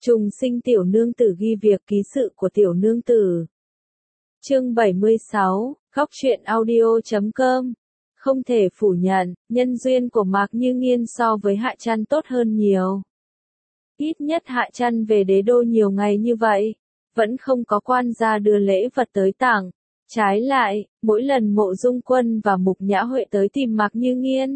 Trùng sinh tiểu nương tử ghi việc ký sự của tiểu nương tử. Chương 76, Góc truyện audio.com. Không thể phủ nhận, nhân duyên của Mạc Như Nghiên so với Hạ Trăn tốt hơn nhiều. Ít nhất Hạ Trăn về đế đô nhiều ngày như vậy, vẫn không có quan gia đưa lễ vật tới tặng. Trái lại, mỗi lần Mộ Dung Quân và Mục Nhã Huệ tới tìm Mạc Như Nghiên,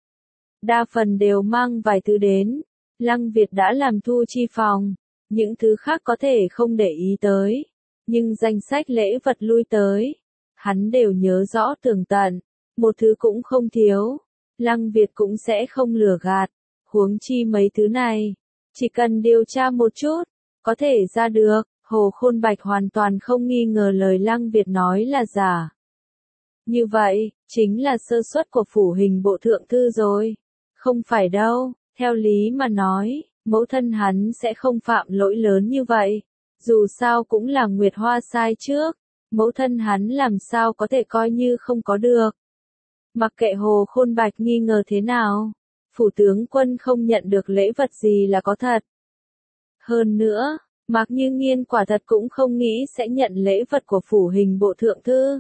đa phần đều mang vài thứ đến. Lăng Việt đã làm thu chi phòng, những thứ khác có thể không để ý tới, nhưng danh sách lễ vật lui tới, hắn đều nhớ rõ tường tận, một thứ cũng không thiếu. Lăng Việt cũng sẽ không lừa gạt, huống chi mấy thứ này, chỉ cần điều tra một chút, có thể ra được. Hồ Khôn Bạch hoàn toàn không nghi ngờ lời Lăng Việt nói là giả. Như vậy, chính là sơ suất của phủ hình bộ thượng thư rồi. Không phải đâu, theo lý mà nói, mẫu thân hắn sẽ không phạm lỗi lớn như vậy. Dù sao cũng là Nguyệt Hoa sai trước, mẫu thân hắn làm sao có thể coi như không có được. Mặc kệ Hồ Khôn Bạch nghi ngờ thế nào, phủ tướng quân không nhận được lễ vật gì là có thật. Hơn nữa, Mạc Như Nghiên quả thật cũng không nghĩ sẽ nhận lễ vật của phủ hình bộ thượng thư.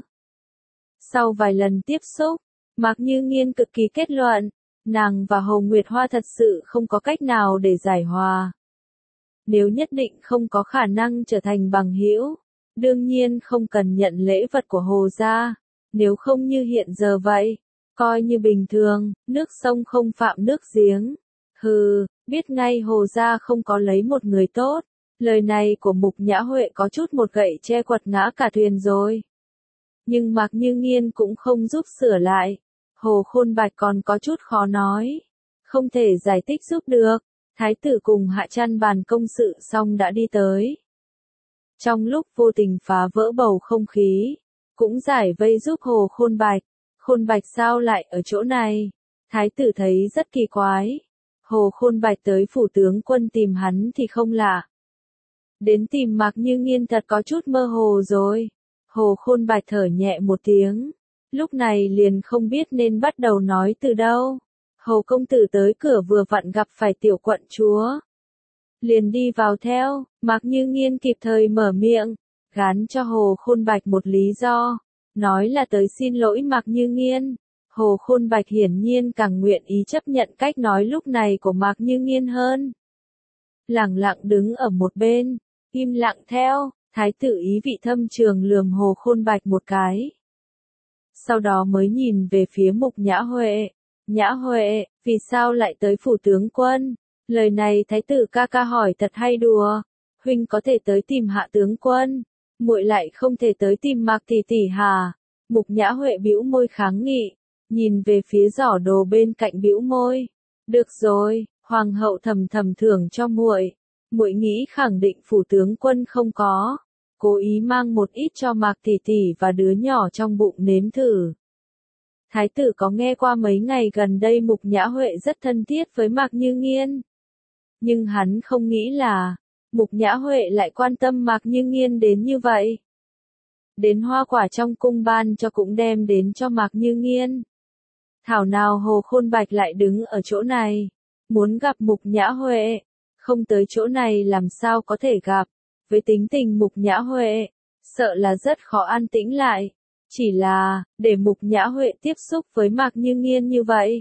Sau vài lần tiếp xúc, Mạc Như Nghiên cực kỳ kết luận, nàng và Hồ Nguyệt Hoa thật sự không có cách nào để giải hòa. Nếu nhất định không có khả năng trở thành bằng hữu, đương nhiên không cần nhận lễ vật của Hồ gia, nếu không như hiện giờ vậy, coi như bình thường, nước sông không phạm nước giếng. Hừ, biết ngay Hồ gia không có lấy một người tốt. Lời này của Mục Nhã Huệ có chút một gậy che quật ngã cả thuyền rồi. Nhưng Mạc Như Nghiên cũng không giúp sửa lại. Hồ Khôn Bạch còn có chút khó nói. Không thể giải thích giúp được. Thái tử cùng Hạ Trăn bàn công sự xong đã đi tới. Trong lúc vô tình phá vỡ bầu không khí, cũng giải vây giúp Hồ Khôn Bạch. Khôn Bạch sao lại ở chỗ này? Thái tử thấy rất kỳ quái. Hồ Khôn Bạch tới phủ tướng quân tìm hắn thì không lạ. Đến tìm Mạc Như Nghiên thật có chút mơ hồ rồi. Hồ Khôn Bạch thở nhẹ một tiếng. Lúc này liền không biết nên bắt đầu nói từ đâu. Hồ công tử tới cửa vừa vặn gặp phải tiểu quận chúa. Liền đi vào theo, Mạc Như Nghiên kịp thời mở miệng, gán cho Hồ Khôn Bạch một lý do. Nói là tới xin lỗi Mạc Như Nghiên. Hồ Khôn Bạch hiển nhiên càng nguyện ý chấp nhận cách nói lúc này của Mạc Như Nghiên hơn. Lẳng lặng đứng ở một bên, im lặng theo, thái tử ý vị thâm trường lườm Hồ Khôn Bạch một cái. Sau đó mới nhìn về phía Mục Nhã Huệ. Nhã Huệ, vì sao lại tới phủ tướng quân? Lời này thái tử ca ca hỏi thật hay đùa. Huynh có thể tới tìm Hạ tướng quân, muội lại không thể tới tìm Mạc tỷ tỷ hả? Mục Nhã Huệ bĩu môi kháng nghị, nhìn về phía giỏ đồ bên cạnh bĩu môi. Được rồi, hoàng hậu thầm thầm thưởng cho muội. Muội nghĩ khẳng định phủ tướng quân không có, cố ý mang một ít cho Mạc tỷ tỷ và đứa nhỏ trong bụng nếm thử. Thái tử có nghe qua mấy ngày gần đây Mục Nhã Huệ rất thân thiết với Mạc Như Nghiên. Nhưng hắn không nghĩ là, Mục Nhã Huệ lại quan tâm Mạc Như Nghiên đến như vậy. Đến hoa quả trong cung ban cho cũng đem đến cho Mạc Như Nghiên. Thảo nào Hồ Khôn Bạch lại đứng ở chỗ này, muốn gặp Mục Nhã Huệ. Không tới chỗ này làm sao có thể gặp, với tính tình Mục Nhã Huệ, sợ là rất khó an tĩnh lại. Chỉ là, để Mục Nhã Huệ tiếp xúc với Mạc Như Nghiên như vậy.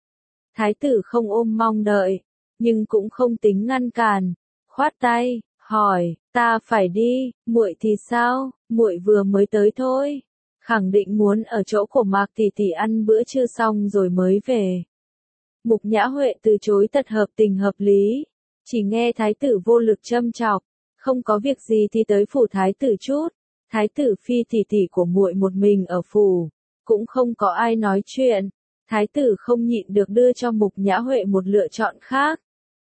Thái tử không ôm mong đợi, nhưng cũng không tính ngăn cản, khoát tay, hỏi, ta phải đi, muội thì sao, muội vừa mới tới thôi. Khẳng định muốn ở chỗ của Mạc tỷ tỷ ăn bữa trưa xong rồi mới về. Mục Nhã Huệ từ chối thật hợp tình hợp lý. Chỉ nghe thái tử vô lực châm chọc, không có việc gì thì tới phủ thái tử chút. Thái tử phi tỷ tỷ của muội một mình ở phủ, cũng không có ai nói chuyện. Thái tử không nhịn được đưa cho Mục Nhã Huệ một lựa chọn khác.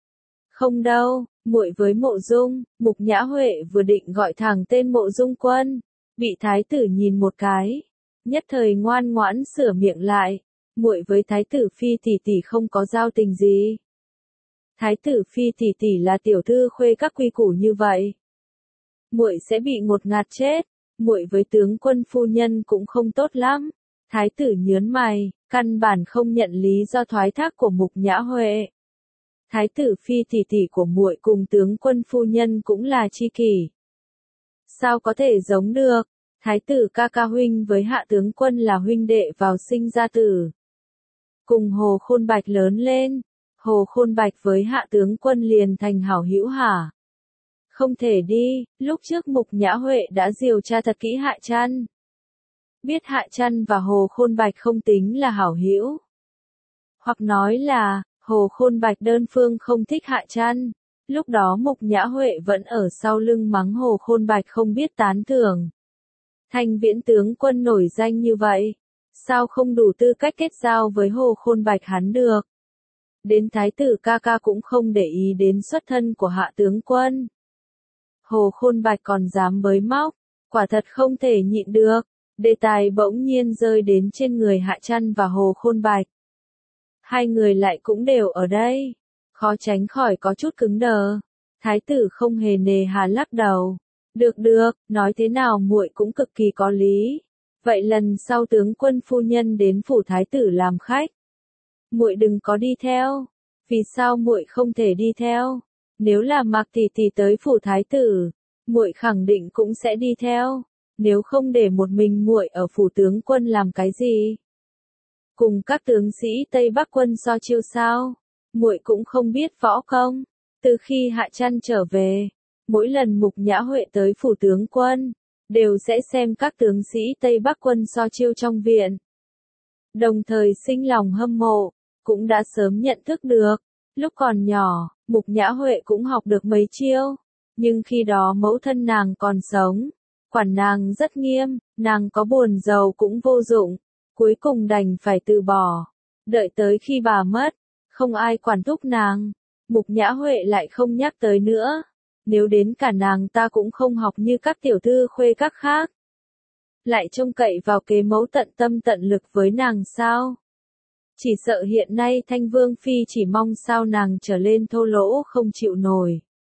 Không đâu, muội với Mộ Dung. Mục Nhã Huệ vừa định gọi thẳng tên Mộ Dung Quân, bị thái tử nhìn một cái, nhất thời ngoan ngoãn sửa miệng lại. Muội với thái tử phi tỷ tỷ không có giao tình gì. Thái tử phi tỷ tỷ là tiểu thư khuê các quy củ như vậy, muội sẽ bị ngột ngạt chết. Muội với tướng quân phu nhân cũng không tốt lắm. Thái tử nhớn mày, căn bản không nhận lý do thoái thác của Mục Nhã Huệ. Thái tử phi tỷ tỷ của muội cùng tướng quân phu nhân cũng là tri kỷ. Sao có thể giống được? Thái tử ca ca huynh với hạ tướng quân là huynh đệ vào sinh ra tử. Cùng Hồ Khôn Bạch lớn lên, Hồ Khôn Bạch với hạ tướng quân liền thành hảo hữu hả? Không thể đi, lúc trước Mục Nhã Huệ đã điều tra thật kỹ Hạ Trăn. Biết Hạ Trăn và Hồ Khôn Bạch không tính là hảo hữu. Hoặc nói là, Hồ Khôn Bạch đơn phương không thích Hạ Trăn. Lúc đó Mục Nhã Huệ vẫn ở sau lưng mắng Hồ Khôn Bạch không biết tán thưởng. Thành Viễn tướng quân nổi danh như vậy, sao không đủ tư cách kết giao với Hồ Khôn Bạch hắn được? Đến thái tử ca ca cũng không để ý đến xuất thân của hạ tướng quân. Hồ Khôn Bạch còn dám bới móc, quả thật không thể nhịn được. Đề tài bỗng nhiên rơi đến trên người Hạ Trăn và Hồ Khôn Bạch. Hai người lại cũng đều ở đây, khó tránh khỏi có chút cứng đờ. Thái tử không hề nề hà lắc đầu. Được được, nói thế nào muội cũng cực kỳ có lý. Vậy lần sau tướng quân phu nhân đến phủ thái tử làm khách, muội đừng có đi theo. Vì sao muội không thể đi theo? Nếu là Mạc tỷ tỷ tới phủ thái tử, muội khẳng định cũng sẽ đi theo. Nếu không để một mình muội ở phủ tướng quân làm cái gì? Cùng các tướng sĩ Tây Bắc quân so chiêu sao? Muội cũng không biết võ công. Từ khi Hạ Trăn trở về, mỗi lần Mục Nhã Huệ tới phủ tướng quân, đều sẽ xem các tướng sĩ Tây Bắc quân so chiêu trong viện. Đồng thời sinh lòng hâm mộ, cũng đã sớm nhận thức được. Lúc còn nhỏ, Mục Nhã Huệ cũng học được mấy chiêu, nhưng khi đó mẫu thân nàng còn sống, quản nàng rất nghiêm, nàng có buồn giàu cũng vô dụng, cuối cùng đành phải từ bỏ. Đợi tới khi bà mất, không ai quản thúc nàng, Mục Nhã Huệ lại không nhắc tới nữa. Nếu đến cả nàng ta cũng không học như các tiểu thư khuê các khác, lại trông cậy vào kế mẫu tận tâm tận lực với nàng sao? Chỉ sợ hiện nay Thanh Vương Phi chỉ mong sao nàng trở lên thô lỗ không chịu nổi.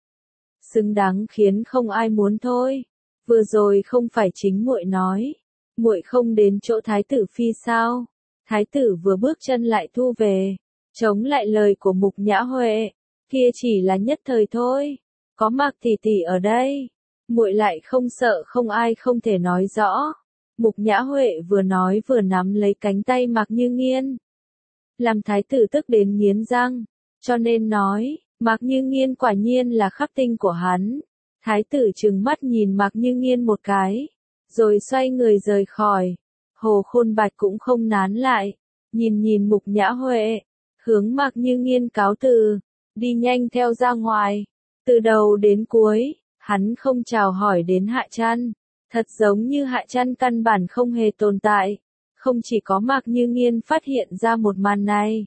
Xứng đáng khiến không ai muốn thôi. Vừa rồi không phải chính muội nói, muội không đến chỗ Thái tử Phi sao? Thái tử vừa bước chân lại thu về, chống lại lời của Mục Nhã Huệ, kia chỉ là nhất thời thôi. Có Mạc tỷ tỷ ở đây, muội lại không sợ không ai không thể nói rõ. Mục Nhã Huệ vừa nói vừa nắm lấy cánh tay Mạc Như Nghiên, làm thái tử tức đến nghiến răng, cho nên nói, Mạc Như Nghiên quả nhiên là khắc tinh của hắn. Thái tử trừng mắt nhìn Mạc Như Nghiên một cái, rồi xoay người rời khỏi. Hồ Khôn Bạch cũng không nán lại, nhìn nhìn Mục Nhã Huệ, hướng Mạc Như Nghiên cáo từ, đi nhanh theo ra ngoài. Từ đầu đến cuối, hắn không chào hỏi đến Hạ Trăn, thật giống như Hạ Trăn căn bản không hề tồn tại. Không chỉ có Mạc Như Nghiên phát hiện ra một màn này,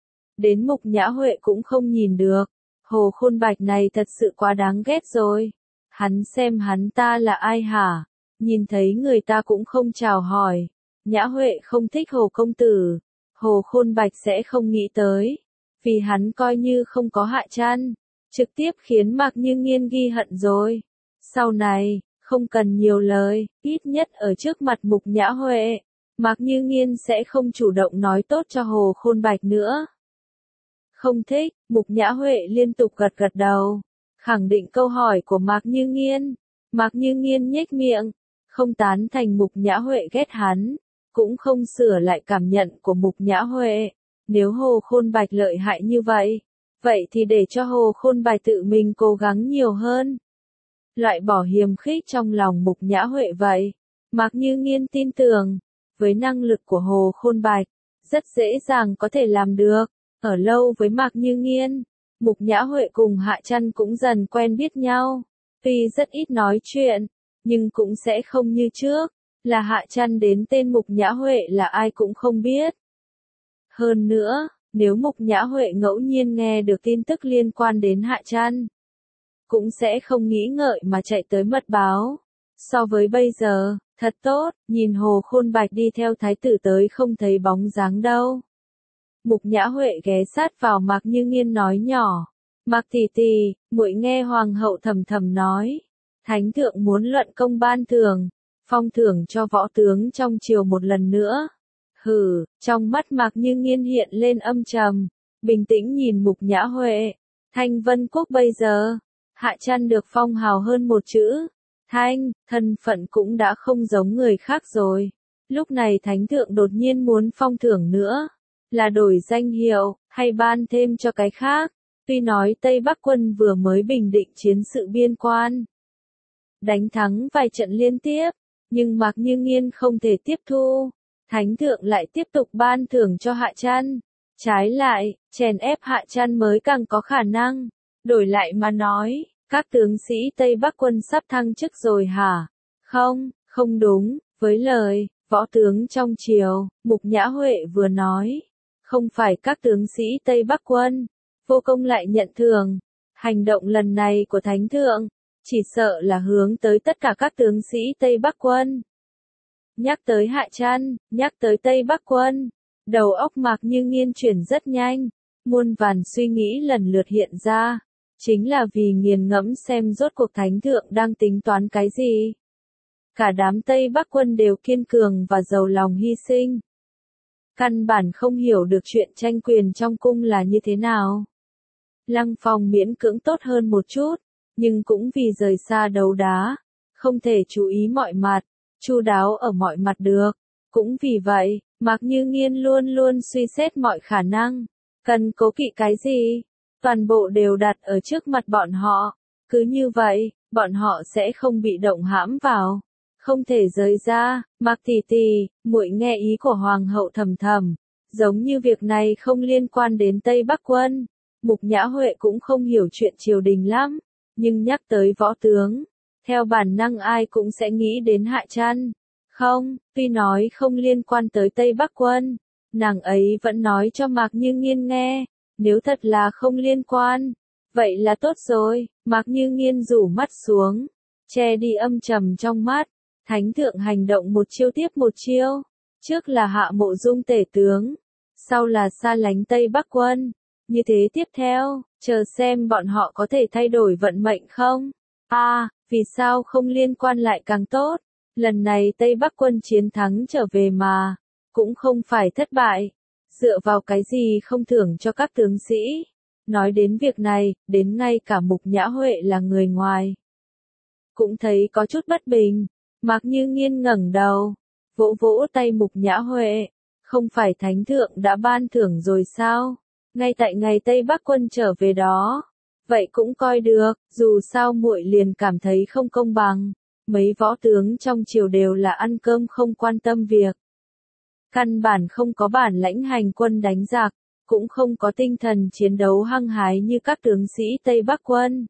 đến Mục Nhã Huệ cũng không nhìn được. Hồ Khôn Bạch này thật sự quá đáng ghét rồi. Hắn xem hắn ta là ai hả? Nhìn thấy người ta cũng không chào hỏi. Nhã Huệ không thích Hồ công tử, Hồ Khôn Bạch sẽ không nghĩ tới, vì hắn coi như không có Hạ Trăn, trực tiếp khiến Mạc Như Nghiên ghi hận rồi. Sau này, không cần nhiều lời, ít nhất ở trước mặt Mục Nhã Huệ, Mạc Như Nghiên sẽ không chủ động nói tốt cho Hồ Khôn Bạch nữa. Không thích, Mục Nhã Huệ liên tục gật gật đầu, khẳng định câu hỏi của Mạc Như Nghiên. Mạc Như Nghiên nhếch miệng, không tán thành Mục Nhã Huệ ghét hắn, cũng không sửa lại cảm nhận của Mục Nhã Huệ. Nếu Hồ Khôn Bạch lợi hại như vậy, vậy thì để cho Hồ Khôn Bạch tự mình cố gắng nhiều hơn. Loại bỏ hiềm khích trong lòng Mục Nhã Huệ vậy. Mạc Như Nghiên tin tưởng, với năng lực của Hồ Khôn Bạch, rất dễ dàng có thể làm được. Ở lâu với Mạc Như Nghiên, Mục Nhã Huệ cùng Hạ Trăn cũng dần quen biết nhau. Tuy rất ít nói chuyện, nhưng cũng sẽ không như trước, là Hạ Trăn đến tên Mục Nhã Huệ là ai cũng không biết. Hơn nữa, nếu Mục Nhã Huệ ngẫu nhiên nghe được tin tức liên quan đến Hạ Trăn, cũng sẽ không nghĩ ngợi mà chạy tới mật báo. So với bây giờ, thật tốt, nhìn Hồ Khôn Bạch đi theo thái tử tới không thấy bóng dáng đâu. Mục Nhã Huệ ghé sát vào Mạc Như Nghiên nói nhỏ, Mạc tỷ tỷ, muội nghe hoàng hậu thầm thầm nói, thánh thượng muốn luận công ban thưởng, phong thưởng cho võ tướng trong triều một lần nữa. Hừ, trong mắt Mạc Như Nghiên hiện lên âm trầm, bình tĩnh nhìn Mục Nhã Huệ. Thanh Vân Quốc bây giờ, Hạ Trăn được phong hào hơn một chữ. Thanh, thân phận cũng đã không giống người khác rồi. Lúc này Thánh Thượng đột nhiên muốn phong thưởng nữa. Là đổi danh hiệu, hay ban thêm cho cái khác. Tuy nói Tây Bắc quân vừa mới bình định chiến sự biên quan. Đánh thắng vài trận liên tiếp, nhưng Mạc Như Nghiên không thể tiếp thu. Thánh Thượng lại tiếp tục ban thưởng cho Hạ Trăn. Trái lại, chèn ép Hạ Trăn mới càng có khả năng. Đổi lại mà nói, các tướng sĩ Tây Bắc quân sắp thăng chức rồi hả? Không, không đúng, với lời, võ tướng trong triều, Mục Nhã Huệ vừa nói. Không phải các tướng sĩ Tây Bắc quân. Vô Công lại nhận thưởng. Hành động lần này của Thánh Thượng, chỉ sợ là hướng tới tất cả các tướng sĩ Tây Bắc quân. Nhắc tới Hạ Trăn, nhắc tới Tây Bắc quân. Đầu óc Mạc Như Nghiên chuyển rất nhanh. Muôn vàn suy nghĩ lần lượt hiện ra. Chính là vì nghiền ngẫm xem rốt cuộc Thánh Thượng đang tính toán cái gì. Cả đám Tây Bắc quân đều kiên cường và giàu lòng hy sinh. Căn bản không hiểu được chuyện tranh quyền trong cung là như thế nào. Lăng Phong miễn cưỡng tốt hơn một chút, nhưng cũng vì rời xa đấu đá, không thể chú ý mọi mặt, chu đáo ở mọi mặt được. Cũng vì vậy, Mạc Như Nghiên luôn luôn suy xét mọi khả năng, cần cố kỵ cái gì, toàn bộ đều đặt ở trước mặt bọn họ. Cứ như vậy, bọn họ sẽ không bị động hãm vào. Không thể rời ra. Mạc tỷ tỷ, muội nghe ý của Hoàng hậu thầm thầm. Giống như việc này không liên quan đến Tây Bắc quân. Mục Nhã Huệ cũng không hiểu chuyện triều đình lắm. Nhưng nhắc tới võ tướng, theo bản năng ai cũng sẽ nghĩ đến Hạ Trăn. Không, tuy nói không liên quan tới Tây Bắc quân, nàng ấy vẫn nói cho Mạc Như Nghiên nghe. Nếu thật là không liên quan, vậy là tốt rồi. Mạc Như Nghiên rủ mắt xuống, che đi âm trầm trong mắt. Thánh Thượng hành động một chiêu tiếp một chiêu. Trước là Hạ Mộ Dung tể tướng, sau là xa lánh Tây Bắc quân. Như thế tiếp theo, chờ xem bọn họ có thể thay đổi vận mệnh không? Vì sao không liên quan lại càng tốt? Lần này Tây Bắc quân chiến thắng trở về mà, cũng không phải thất bại. Dựa vào cái gì không thưởng cho các tướng sĩ? Nói đến việc này, đến ngay cả Mục Nhã Huệ là người ngoài cũng thấy có chút bất bình. Mạc Như Nghiên ngẩng đầu, vỗ vỗ tay Mục Nhã Huệ. Không phải Thánh Thượng đã ban thưởng rồi sao? Ngay tại ngày Tây Bắc quân trở về đó. Vậy cũng coi được, dù sao muội liền cảm thấy không công bằng. Mấy võ tướng trong triều đều là ăn cơm không quan tâm việc. Căn bản không có bản lãnh hành quân đánh giặc, cũng không có tinh thần chiến đấu hăng hái như các tướng sĩ Tây Bắc quân.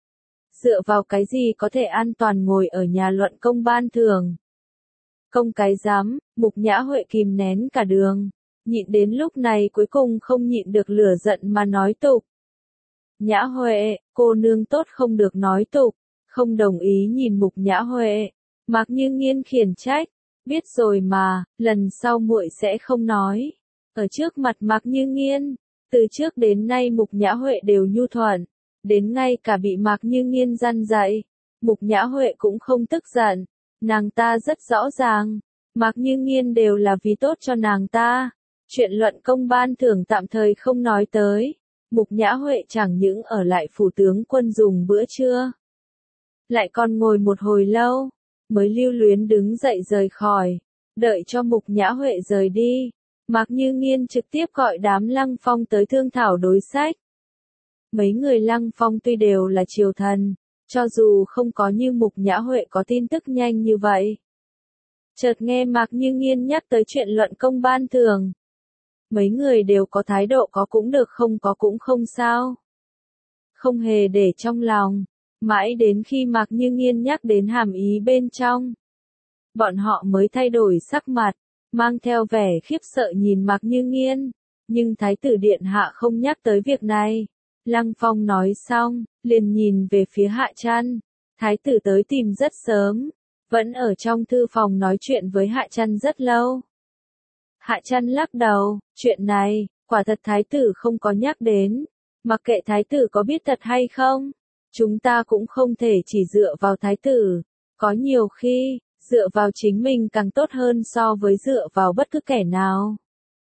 Dựa vào cái gì có thể an toàn ngồi ở nhà luận công ban thưởng? Công cái dám, Mục Nhã Huệ kìm nén cả đường. Nhịn đến lúc này cuối cùng không nhịn được lửa giận mà nói tục. Nhã Huệ, cô nương tốt không được nói tục. Không đồng ý nhìn Mục Nhã Huệ. Mạc Như Nghiên khiển trách. Biết rồi mà, lần sau muội sẽ không nói. Ở trước mặt Mạc Như Nghiên, từ trước đến nay Mục Nhã Huệ đều nhu thuận. Đến ngay cả bị Mạc Như Nghiên răn dạy, Mục Nhã Huệ cũng không tức giận. Nàng ta rất rõ ràng, Mạc Như Nghiên đều là vì tốt cho nàng ta. Chuyện luận công ban thưởng tạm thời không nói tới. Mục Nhã Huệ chẳng những ở lại phủ tướng quân dùng bữa trưa, lại còn ngồi một hồi lâu, mới lưu luyến đứng dậy rời khỏi. Đợi cho Mục Nhã Huệ rời đi, Mạc Như Nghiên trực tiếp gọi đám Lăng Phong tới thương thảo đối sách. Mấy người Lăng Phong tuy đều là triều thần, cho dù không có như Mục Nhã Huệ có tin tức nhanh như vậy. Chợt nghe Mạc Như Nghiên nhắc tới chuyện luận công ban thưởng. Mấy người đều có thái độ có cũng được không có cũng không sao. Không hề để trong lòng. Mãi đến khi Mạc Như Nghiên nhắc đến hàm ý bên trong, bọn họ mới thay đổi sắc mặt, mang theo vẻ khiếp sợ nhìn Mạc Như Nghiên. Nhưng Thái tử Điện Hạ không nhắc tới việc này. Lăng Phong nói xong, liền nhìn về phía Hạ Trăn. Thái tử tới tìm rất sớm, vẫn ở trong thư phòng nói chuyện với Hạ Trăn rất lâu. Hạ Trăn lắc đầu, chuyện này, quả thật Thái tử không có nhắc đến. Mặc kệ Thái tử có biết thật hay không, chúng ta cũng không thể chỉ dựa vào Thái tử. Có nhiều khi, dựa vào chính mình càng tốt hơn so với dựa vào bất cứ kẻ nào.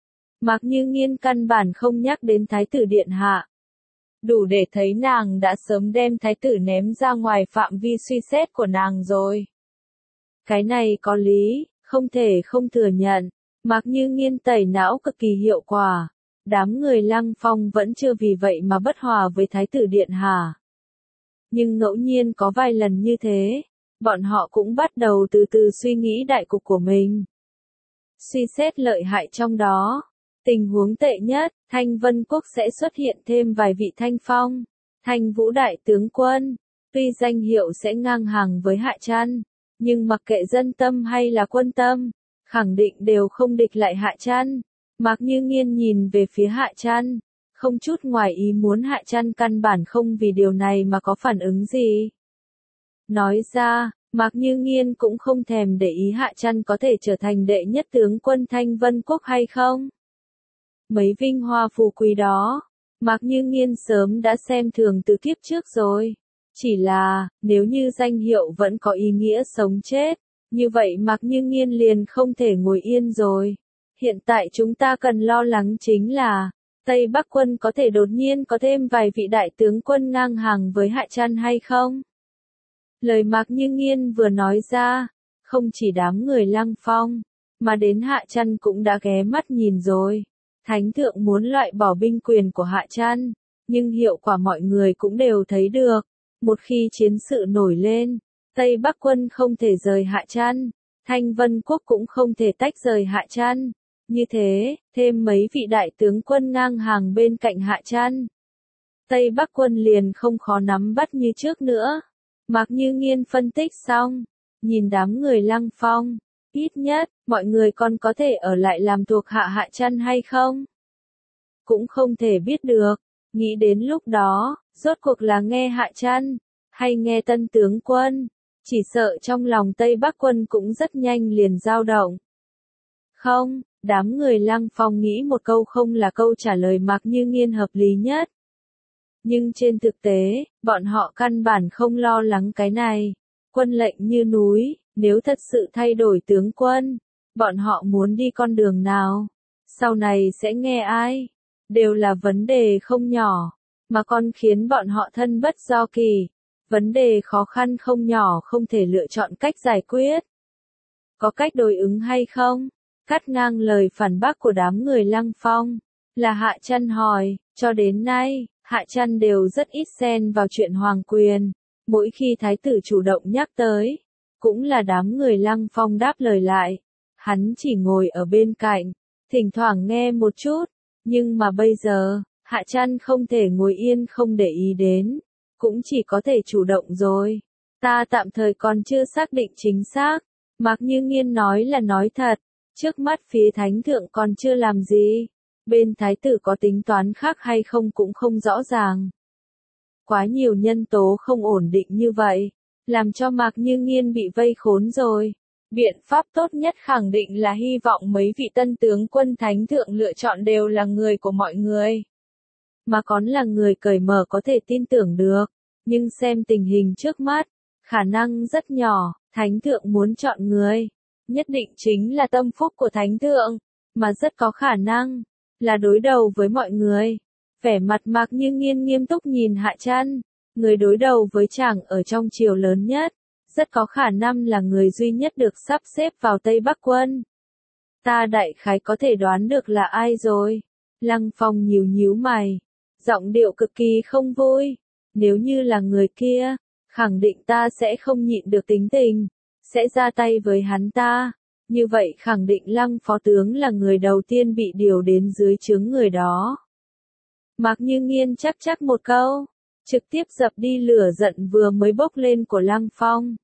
Mạc Như Nghiên căn bản không nhắc đến Thái tử Điện Hạ. Đủ để thấy nàng đã sớm đem Thái tử ném ra ngoài phạm vi suy xét của nàng rồi. Cái này có lý, không thể không thừa nhận. Mạc Như Nghiên tẩy não cực kỳ hiệu quả. Đám người Lăng Phong vẫn chưa vì vậy mà bất hòa với Thái tử Điện Hạ. Nhưng ngẫu nhiên có vài lần như thế, bọn họ cũng bắt đầu từ từ suy nghĩ đại cục của mình. Suy xét lợi hại trong đó. Tình huống tệ nhất, Thanh Vân Quốc sẽ xuất hiện thêm vài vị Thanh Phong, Thanh Vũ đại tướng quân. Tuy danh hiệu sẽ ngang hàng với Hạ Trăn, nhưng mặc kệ dân tâm hay là quân tâm, khẳng định đều không địch lại Hạ Trăn. Mạc Như Nghiên nhìn về phía Hạ Trăn, không chút ngoài ý muốn. Hạ Trăn căn bản không vì điều này mà có phản ứng gì. Nói ra, Mạc Như Nghiên cũng không thèm để ý Hạ Trăn có thể trở thành đệ nhất tướng quân Thanh Vân Quốc hay không. Mấy vinh hoa phú quý đó, Mạc Như Nghiên sớm đã xem thường từ kiếp trước rồi. Chỉ là, nếu như danh hiệu vẫn có ý nghĩa sống chết, như vậy Mạc Như Nghiên liền không thể ngồi yên rồi. Hiện tại chúng ta cần lo lắng chính là, Tây Bắc quân có thể đột nhiên có thêm vài vị đại tướng quân ngang hàng với Hạ Trăn hay không? Lời Mạc Như Nghiên vừa nói ra, không chỉ đám người Lăng Phong, mà đến Hạ Trăn cũng đã ghé mắt nhìn rồi. Thánh thượng muốn loại bỏ binh quyền của Hạ Trăn, nhưng hiệu quả mọi người cũng đều thấy được. Một khi chiến sự nổi lên, Tây Bắc quân không thể rời Hạ Trăn, Thanh Vân Quốc cũng không thể tách rời Hạ Trăn. Như thế, thêm mấy vị đại tướng quân ngang hàng bên cạnh Hạ Trăn, Tây Bắc quân liền không khó nắm bắt như trước nữa. Mạc Như Nghiên phân tích xong, nhìn đám người Lăng Phong, ít nhất, mọi người còn có thể ở lại làm thuộc hạ Hạ Trăn hay không? Cũng không thể biết được, nghĩ đến lúc đó, rốt cuộc là nghe Hạ Trăn, hay nghe tân tướng quân, chỉ sợ trong lòng Tây Bắc quân cũng rất nhanh liền dao động. Không, đám người Lăng Phong nghĩ một câu không là câu trả lời Mạc Như Nghiên hợp lý nhất. Nhưng trên thực tế, bọn họ căn bản không lo lắng cái này. Quân lệnh như núi, nếu thật sự thay đổi tướng quân, bọn họ muốn đi con đường nào? Sau này sẽ nghe ai? Đều là vấn đề không nhỏ, mà còn khiến bọn họ thân bất do kỳ. Vấn đề khó khăn không nhỏ không thể lựa chọn cách giải quyết. Có cách đối ứng hay không? Cắt ngang lời phản bác của đám người Lăng Phong, là Hạ Trăn hỏi, cho đến nay, Hạ Trăn đều rất ít xen vào chuyện hoàng quyền. Mỗi khi thái tử chủ động nhắc tới, cũng là đám người Lăng Phong đáp lời lại. Hắn chỉ ngồi ở bên cạnh, thỉnh thoảng nghe một chút, nhưng mà bây giờ, Hạ Trăn không thể ngồi yên không để ý đến, cũng chỉ có thể chủ động rồi. Ta tạm thời còn chưa xác định chính xác, Mạc Như Nghiên nói là nói thật, trước mắt phía thánh thượng còn chưa làm gì, bên thái tử có tính toán khác hay không cũng không rõ ràng. Quá nhiều nhân tố không ổn định như vậy, làm cho Mạc Như Nghiên bị vây khốn rồi. Biện pháp tốt nhất khẳng định là hy vọng mấy vị tân tướng quân thánh thượng lựa chọn đều là người của mọi người. Mà còn là người cởi mở có thể tin tưởng được, nhưng xem tình hình trước mắt, khả năng rất nhỏ, thánh thượng muốn chọn người, nhất định chính là tâm phúc của thánh thượng, mà rất có khả năng là đối đầu với mọi người. Vẻ mặt Mạc Như Nghiên nghiêm túc nhìn Hạ Trăn, người đối đầu với chàng ở trong triều lớn nhất, rất có khả năng là người duy nhất được sắp xếp vào Tây Bắc quân. Ta đại khái có thể đoán được là ai rồi. Lăng Phong nhíu nhíu mày, giọng điệu cực kỳ không vui. Nếu như là người kia, khẳng định ta sẽ không nhịn được tính tình, sẽ ra tay với hắn ta. Như vậy khẳng định Lăng phó tướng là người đầu tiên bị điều đến dưới trướng người đó. Mạc Như Nghiên chắc một câu, trực tiếp dập đi lửa giận vừa mới bốc lên của Lăng Phong.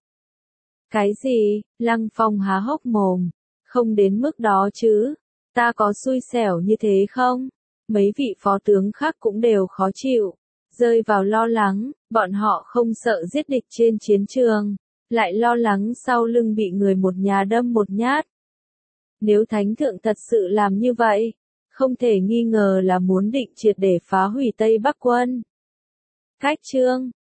Cái gì? Lăng Phong há hốc mồm, không đến mức đó chứ, ta có xui xẻo như thế không? Mấy vị phó tướng khác cũng đều khó chịu, rơi vào lo lắng, bọn họ không sợ giết địch trên chiến trường, lại lo lắng sau lưng bị người một nhà đâm một nhát. Nếu thánh thượng thật sự làm như vậy, không thể nghi ngờ là muốn định triệt để phá hủy Tây Bắc quân. Cách chương